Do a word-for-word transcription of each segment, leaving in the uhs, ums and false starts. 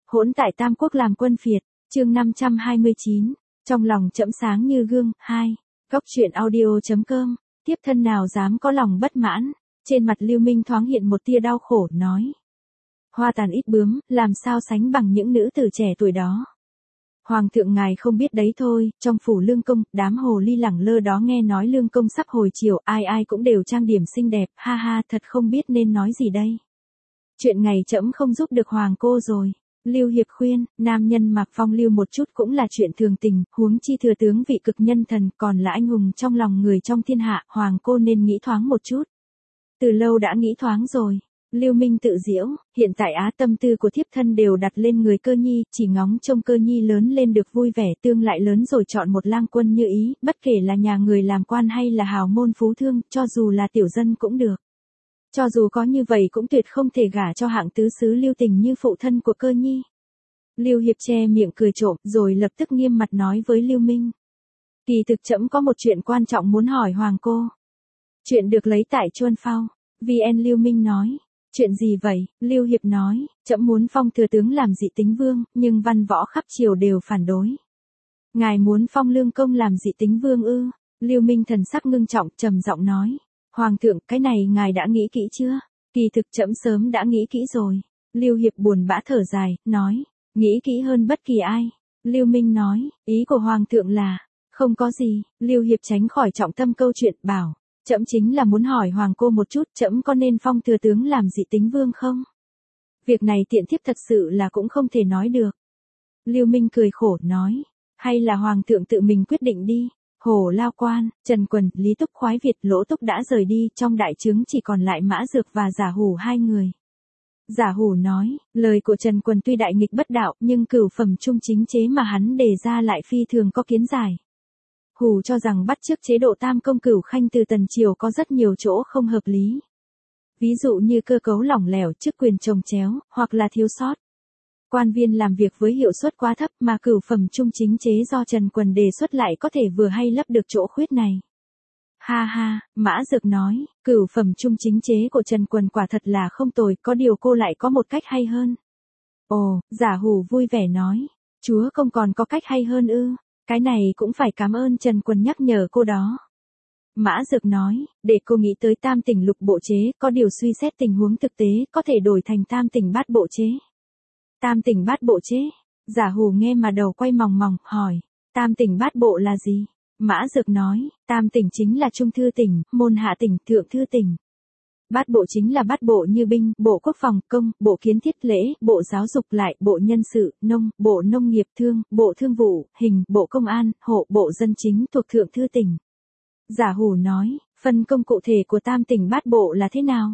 Hỗn tại Tam Quốc làm quân phiệt, chương năm trăm hai mươi chín, trong lòng trẫm sáng như gương, hai, góc truyện audio.com, tiếp thân nào dám có lòng bất mãn, trên mặt Lưu Minh thoáng hiện một tia đau khổ, nói. Hoa tàn ít bướm, làm sao sánh bằng những nữ tử trẻ tuổi đó. Hoàng thượng ngài không biết đấy thôi, trong phủ Lương Công, đám hồ ly lẳng lơ đó nghe nói Lương Công sắp hồi chiều, ai ai cũng đều trang điểm xinh đẹp, ha ha, thật không biết nên nói gì đây. Chuyện ngày trẫm không giúp được hoàng cô rồi. Lưu Hiệp khuyên, nam nhân mặc phong lưu một chút cũng là chuyện thường tình, huống chi thừa tướng vị cực nhân thần còn là anh hùng trong lòng người trong thiên hạ, hoàng cô nên nghĩ thoáng một chút. Từ lâu đã nghĩ thoáng rồi. Lưu Minh tự giễu, hiện tại á tâm tư của thiếp thân đều đặt lên người Cơ Nhi, chỉ ngóng trông Cơ Nhi lớn lên được vui vẻ, tương lại lớn rồi chọn một lang quân như ý, bất kể là nhà người làm quan hay là hào môn phú thương, cho dù là tiểu dân cũng được. Cho dù có như vậy cũng tuyệt không thể gả cho hạng tứ xứ Lưu Tình như phụ thân của Cơ Nhi. Lưu Hiệp che miệng cười trộm, rồi lập tức nghiêm mặt nói với Lưu Minh. Kỳ thực trẫm có một chuyện quan trọng muốn hỏi hoàng cô. Chuyện được lấy tại Chuân Phao. vê en Lưu Minh nói. Chuyện gì vậy? Lưu Hiệp nói, trẫm muốn phong thừa tướng làm dị tính vương, nhưng văn võ khắp triều đều phản đối. Ngài muốn phong Lương Công làm dị tính vương ư? Lưu Minh thần sắc ngưng trọng, trầm giọng nói. Hoàng thượng, cái này ngài đã nghĩ kỹ chưa? Kỳ thực trẫm sớm đã nghĩ kỹ rồi. Lưu Hiệp buồn bã thở dài, nói, nghĩ kỹ hơn bất kỳ ai. Lưu Minh nói, ý của hoàng thượng là, không có gì. Lưu Hiệp tránh khỏi trọng tâm câu chuyện, bảo, trẫm chính là muốn hỏi hoàng cô một chút, trẫm có nên phong thừa tướng làm dị tính vương không? Việc này tiện thiếp thật sự là cũng không thể nói được. Lưu Minh cười khổ, nói, hay là hoàng thượng tự mình quyết định đi. Hồ Lao Quan, Trần Quần, Lý Túc khoái Việt, Lỗ Túc đã rời đi, trong đại trướng chỉ còn lại Mã Dược và Giả Hủ hai người. Giả Hủ nói, lời của Trần Quần tuy đại nghịch bất đạo, nhưng cửu phẩm trung chính chế mà hắn đề ra lại phi thường có kiến giải. Hủ cho rằng bắt chước chế độ tam công cửu khanh từ tần triều có rất nhiều chỗ không hợp lý. Ví dụ như cơ cấu lỏng lẻo, chức quyền chồng chéo, hoặc là thiếu sót. Quan viên làm việc với hiệu suất quá thấp mà cửu phẩm trung chính chế do Trần Quần đề xuất lại có thể vừa hay lấp được chỗ khuyết này. Ha ha, Mã Dược nói, cửu phẩm trung chính chế của Trần Quần quả thật là không tồi, có điều cô lại có một cách hay hơn. Ồ, Giả Hủ vui vẻ nói, chúa không còn có cách hay hơn ư, cái này cũng phải cảm ơn Trần Quần nhắc nhở cô đó. Mã Dược nói, để cô nghĩ tới tam tỉnh lục bộ chế, có điều suy xét tình huống thực tế, có thể đổi thành tam tỉnh bát bộ chế. Tam tỉnh bát bộ chế. Giả Hủ nghe mà đầu quay mòng mòng, hỏi, tam tỉnh bát bộ là gì? Mã Dược nói, tam tỉnh chính là trung thư tỉnh, môn hạ tỉnh, thượng thư tỉnh. Bát bộ chính là bát bộ như binh, bộ quốc phòng, công, bộ kiến thiết lễ, bộ giáo dục lại, bộ nhân sự, nông, bộ nông nghiệp thương, bộ thương vụ, hình, bộ công an, hộ, bộ dân chính thuộc thượng thư tỉnh. Giả Hủ nói, phân công cụ thể của tam tỉnh bát bộ là thế nào?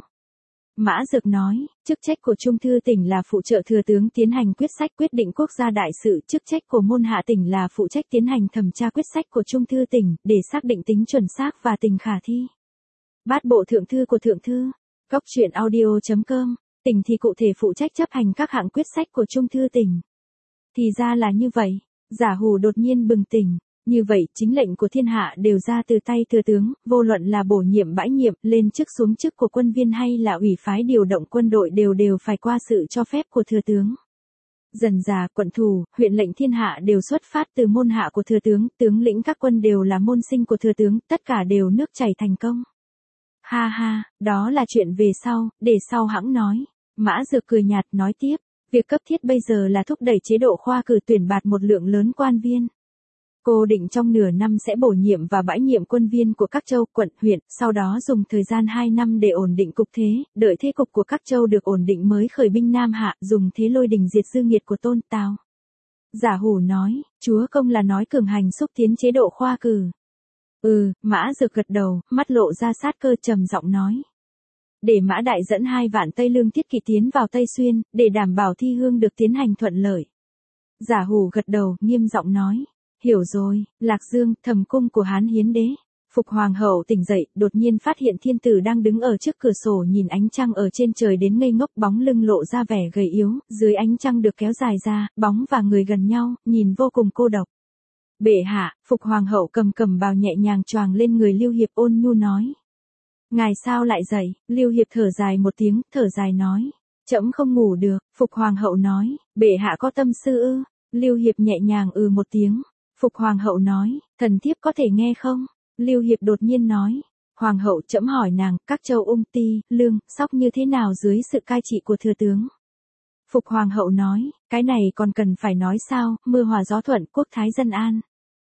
Mã Dược nói, chức trách của trung thư tỉnh là phụ trợ thừa tướng tiến hành quyết sách quyết định quốc gia đại sự, chức trách của môn hạ tỉnh là phụ trách tiến hành thẩm tra quyết sách của trung thư tỉnh, để xác định tính chuẩn xác và tình khả thi. Bát bộ thượng thư của thượng thư, góc truyện audio.com, tỉnh thì cụ thể phụ trách chấp hành các hạng quyết sách của trung thư tỉnh. Thì ra là như vậy, Giả Hủ đột nhiên bừng tỉnh. Như vậy, chính lệnh của thiên hạ đều ra từ tay thừa tướng, vô luận là bổ nhiệm bãi nhiệm, lên chức xuống chức của quân viên hay là ủy phái điều động quân đội đều đều phải qua sự cho phép của thừa tướng. Dần dà, quận thủ, huyện lệnh thiên hạ đều xuất phát từ môn hạ của thừa tướng, tướng lĩnh các quân đều là môn sinh của thừa tướng, tất cả đều nước chảy thành công. Ha ha, đó là chuyện về sau, để sau hãng nói. Mã Dược cười nhạt nói tiếp, việc cấp thiết bây giờ là thúc đẩy chế độ khoa cử tuyển bạt một lượng lớn quan viên. Cô định trong nửa năm sẽ bổ nhiệm và bãi nhiệm quân viên của các châu, quận, huyện, sau đó dùng thời gian hai năm để ổn định cục thế, đợi thế cục của các châu được ổn định mới khởi binh Nam Hạ, dùng thế lôi đình diệt dư nghiệt của Tôn Tào. Giả Hủ nói, chúa công là nói cường hành xúc tiến chế độ khoa cử. Ừ, Mã Dược gật đầu, mắt lộ ra sát cơ, trầm giọng nói. Để Mã Đại dẫn hai vạn Tây Lương Thiết Kỵ tiến vào Tây Xuyên, để đảm bảo thi hương được tiến hành thuận lợi. Giả Hủ gật đầu, nghiêm giọng nói. Hiểu rồi, Lạc Dương, thầm cung của Hán Hiến Đế. Phục Hoàng hậu tỉnh dậy, đột nhiên phát hiện thiên tử đang đứng ở trước cửa sổ nhìn ánh trăng ở trên trời đến ngây ngốc, bóng lưng lộ ra vẻ gầy yếu, dưới ánh trăng được kéo dài ra, bóng và người gần nhau, nhìn vô cùng cô độc. Bệ hạ, Phục Hoàng hậu cầm cầm bào nhẹ nhàng choàng lên người Lưu Hiệp, ôn nhu nói. Ngài sao lại dậy? Lưu Hiệp thở dài một tiếng, thở dài nói. Trẫm không ngủ được, Phục Hoàng hậu nói, bệ hạ có tâm sư ư? Lưu Hiệp nhẹ nhàng ừ một tiếng. Phục Hoàng hậu nói, thần thiếp có thể nghe không? Lưu Hiệp đột nhiên nói, Hoàng hậu trẫm hỏi nàng, các châu Ung Ti, Lương, Sóc như thế nào dưới sự cai trị của thừa tướng? Phục Hoàng hậu nói, cái này còn cần phải nói sao, mưa hòa gió thuận, quốc thái dân an.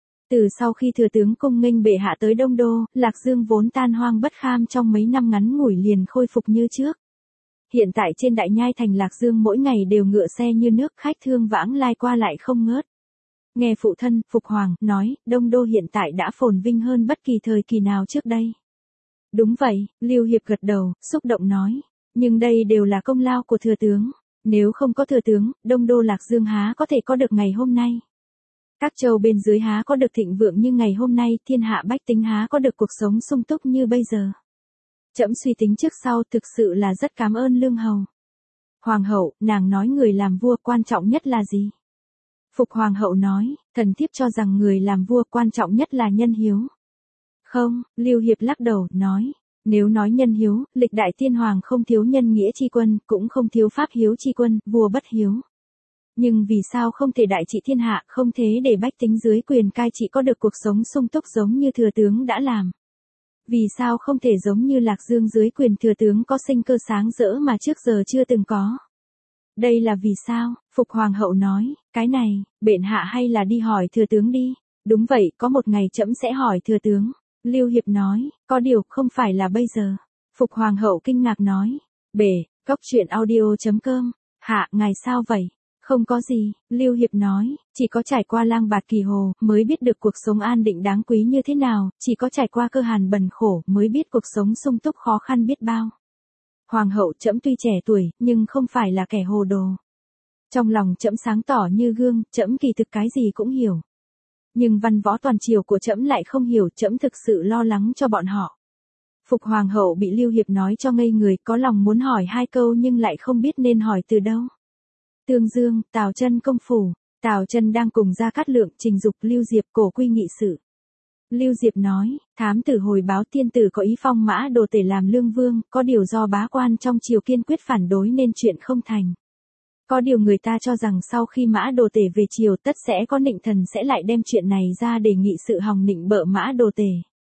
Từ sau khi thừa tướng cung nghênh bệ hạ tới Đông Đô, Lạc Dương vốn tan hoang bất kham trong mấy năm ngắn ngủi liền khôi phục như trước. Hiện tại trên đại nhai thành Lạc Dương mỗi ngày đều ngựa xe như nước, khách thương vãng lai qua lại không ngớt. Nghe phụ thân, Phục Hoàng, nói, Đông Đô hiện tại đã phồn vinh hơn bất kỳ thời kỳ nào trước đây. Đúng vậy, Lưu Hiệp gật đầu, xúc động nói, nhưng đây đều là công lao của thừa tướng. Nếu không có thừa tướng, Đông Đô Lạc Dương há có thể có được ngày hôm nay. Các châu bên dưới há có được thịnh vượng như ngày hôm nay, thiên hạ bách tính há có được cuộc sống sung túc như bây giờ. Trẫm suy tính trước sau, thực sự là rất cảm ơn Lương hầu. Hoàng hậu, nàng nói người làm vua quan trọng nhất là gì? Phục Hoàng hậu nói, thần thiếp cho rằng người làm vua quan trọng nhất là nhân hiếu. Không, Lưu Hiệp lắc đầu, nói, nếu nói nhân hiếu, lịch đại tiên hoàng không thiếu nhân nghĩa chi quân, cũng không thiếu pháp hiếu chi quân, vua bất hiếu. Nhưng vì sao không thể đại trị thiên hạ, không thế để bách tính dưới quyền cai trị có được cuộc sống sung túc giống như thừa tướng đã làm? Vì sao không thể giống như Lạc Dương dưới quyền thừa tướng có sinh cơ sáng rỡ mà trước giờ chưa từng có? Đây là vì sao? Phục Hoàng hậu nói, cái này, bệ hạ hay là đi hỏi thừa tướng đi. Đúng vậy, có một ngày trẫm sẽ hỏi thừa tướng. Lưu Hiệp nói, có điều không phải là bây giờ. Phục Hoàng hậu kinh ngạc nói, bể, góc truyện audio chấm com, hạ, ngài sao vậy? Không có gì, Lưu Hiệp nói, chỉ có trải qua lang bạt kỳ hồ, mới biết được cuộc sống an định đáng quý như thế nào, chỉ có trải qua cơ hàn bần khổ, mới biết cuộc sống sung túc khó khăn biết bao. Hoàng hậu trẫm tuy trẻ tuổi, nhưng không phải là kẻ hồ đồ. Trong lòng trẫm sáng tỏ như gương, trẫm kỳ thực cái gì cũng hiểu. Nhưng văn võ toàn triều của trẫm lại không hiểu, trẫm thực sự lo lắng cho bọn họ. Phục Hoàng hậu bị Lưu Hiệp nói cho ngây người, có lòng muốn hỏi hai câu nhưng lại không biết nên hỏi từ đâu. Tương Dương, Tào Chân công phủ, Tào Chân đang cùng Gia Cát Lượng, Trình Dục, Lưu Diệp cổ quy nghị sự. Lưu Diệp nói, thám tử hồi báo tiên tử có ý phong Mã Đồ Tể làm lương vương, có điều do bá quan trong triều kiên quyết phản đối nên chuyện không thành. Có điều người ta cho rằng sau khi Mã Đồ Tể về triều tất sẽ có Nịnh Thần sẽ lại đem chuyện này ra để nghị sự hòng nịnh bợ Mã Đồ Tể.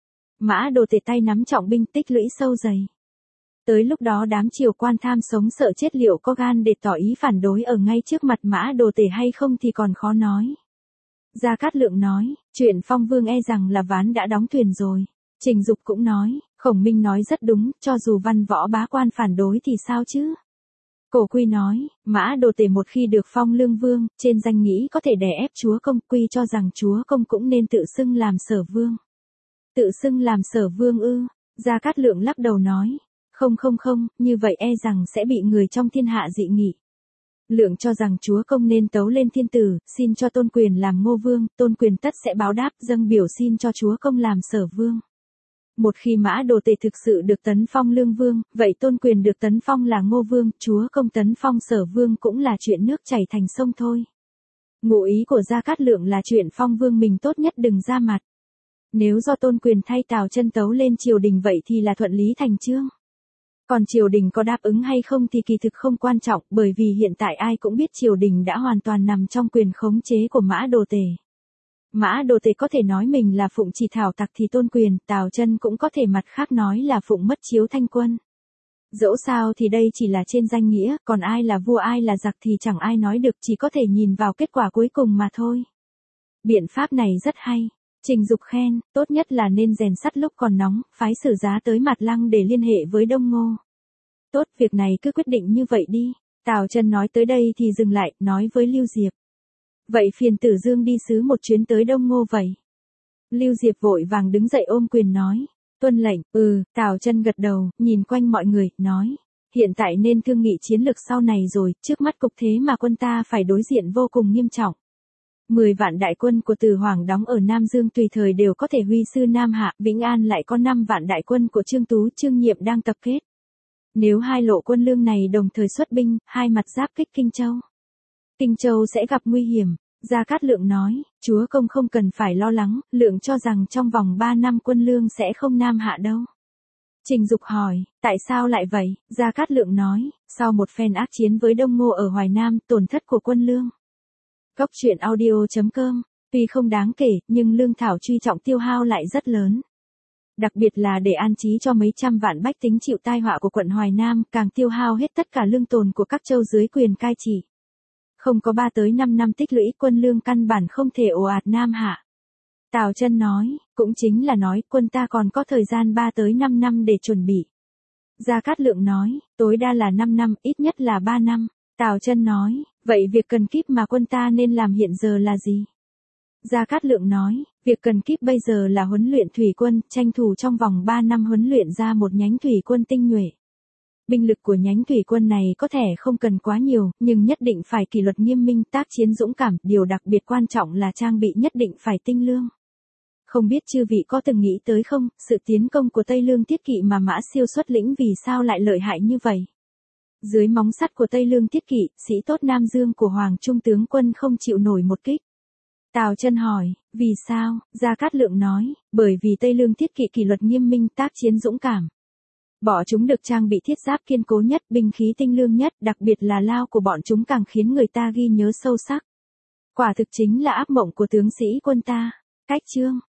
Mã Đồ Tể tay nắm trọng binh tích lũy sâu dày. Tới lúc đó đám triều quan tham sống sợ chết liệu có gan để tỏ ý phản đối ở ngay trước mặt Mã Đồ Tể hay không thì còn khó nói. Gia Cát Lượng nói, chuyện phong vương e rằng là ván đã đóng thuyền rồi. Trình Dục cũng nói, Khổng Minh nói rất đúng, cho dù văn võ bá quan phản đối thì sao chứ? Cổ Quy nói, Mã Đồ Tể một khi được phong lương vương, trên danh nghĩ có thể đè ép chúa công, Quy cho rằng chúa công cũng nên tự xưng làm sở vương. Tự xưng làm sở vương ư? Gia Cát Lượng lắc đầu nói, không không không, như vậy e rằng sẽ bị người trong thiên hạ dị nghị. Lượng cho rằng chúa công nên tấu lên thiên tử, xin cho tôn quyền làm ngô vương, tôn quyền tất sẽ báo đáp dâng biểu xin cho chúa công làm sở vương. Một khi Mã Đồ Tể thực sự được tấn phong lương vương, vậy tôn quyền được tấn phong là ngô vương, chúa công tấn phong sở vương cũng là chuyện nước chảy thành sông thôi. Ngụ ý của Gia Cát Lượng là chuyện phong vương mình tốt nhất đừng ra mặt. Nếu do tôn quyền thay Tào Chân tấu lên triều đình vậy thì là thuận lý thành chương. Còn triều đình có đáp ứng hay không thì kỳ thực không quan trọng, bởi vì hiện tại ai cũng biết triều đình đã hoàn toàn nằm trong quyền khống chế của Mã Đồ Tể. Mã Đồ Tể có thể nói mình là phụng chỉ thảo tặc thì tôn quyền, Tào Chân cũng có thể mặt khác nói là phụng mất chiếu thanh quân. Dẫu sao thì đây chỉ là trên danh nghĩa, còn ai là vua ai là giặc thì chẳng ai nói được, chỉ có thể nhìn vào kết quả cuối cùng mà thôi. Biện pháp này rất hay. Trình Dục khen, tốt nhất là nên rèn sắt lúc còn nóng, phái sử giá tới Mạt Lăng để liên hệ với Đông Ngô. Tốt, việc này cứ quyết định như vậy đi. Tào Chân nói tới đây thì dừng lại, nói với Lưu Diệp. Vậy phiền Tử Dương đi sứ một chuyến tới Đông Ngô vậy. Lưu Diệp vội vàng đứng dậy ôm quyền nói. Tuân lệnh, ừ, Tào Chân gật đầu, nhìn quanh mọi người, nói. Hiện tại nên thương nghị chiến lược sau này rồi, trước mắt cục thế mà quân ta phải đối diện vô cùng nghiêm trọng. Mười vạn đại quân của Từ Hoàng đóng ở Nam Dương tùy thời đều có thể huy sư Nam Hạ, Vĩnh An lại có năm vạn đại quân của Trương Tú, Trương Nhiệm đang tập kết. Nếu hai lộ quân lương này đồng thời xuất binh, hai mặt giáp kích Kinh Châu. Kinh Châu sẽ gặp nguy hiểm, Gia Cát Lượng nói, chúa công không cần phải lo lắng, Lượng cho rằng trong vòng ba năm quân lương sẽ không Nam Hạ đâu. Trình Dục hỏi, tại sao lại vậy? Gia Cát Lượng nói, sau một phen ác chiến với Đông Ngô ở Hoài Nam, tổn thất của quân lương. Góc truyện audio chấm com, tuy không đáng kể, nhưng lương thảo truy trọng tiêu hao lại rất lớn. Đặc biệt là để an trí cho mấy trăm vạn bách tính chịu tai họa của quận Hoài Nam, càng tiêu hao hết tất cả lương tồn của các châu dưới quyền cai trị. Không có ba tới năm năm tích lũy, quân lương căn bản không thể ồ ạt Nam Hạ. Tào Chân nói, cũng chính là nói quân ta còn có thời gian ba tới năm năm để chuẩn bị. Gia Cát Lượng nói, tối đa là năm năm, ít nhất là ba năm. Tào Chân nói, vậy việc cần kíp mà quân ta nên làm hiện giờ là gì? Gia Cát Lượng nói, việc cần kíp bây giờ là huấn luyện thủy quân, tranh thủ trong vòng ba năm huấn luyện ra một nhánh thủy quân tinh nhuệ. Binh lực của nhánh thủy quân này có thể không cần quá nhiều, nhưng nhất định phải kỷ luật nghiêm minh, tác chiến dũng cảm, điều đặc biệt quan trọng là trang bị nhất định phải tinh lương. Không biết chư vị có từng nghĩ tới không, sự tiến công của Tây Lương Tiết Kỵ mà Mã Siêu xuất lĩnh vì sao lại lợi hại như vậy? Dưới móng sắt của Tây Lương Tiết Kỵ, sĩ tốt Nam Dương của Hoàng Trung tướng quân không chịu nổi một kích. Tào Chân hỏi, vì sao? Gia Cát Lượng nói, bởi vì Tây Lương Tiết Kỵ kỷ luật nghiêm minh, tác chiến dũng cảm. Bọn chúng được trang bị thiết giáp kiên cố nhất, binh khí tinh lương nhất, đặc biệt là lao của bọn chúng càng khiến người ta ghi nhớ sâu sắc. Quả thực chính là ác mộng của tướng sĩ quân ta. Cách chương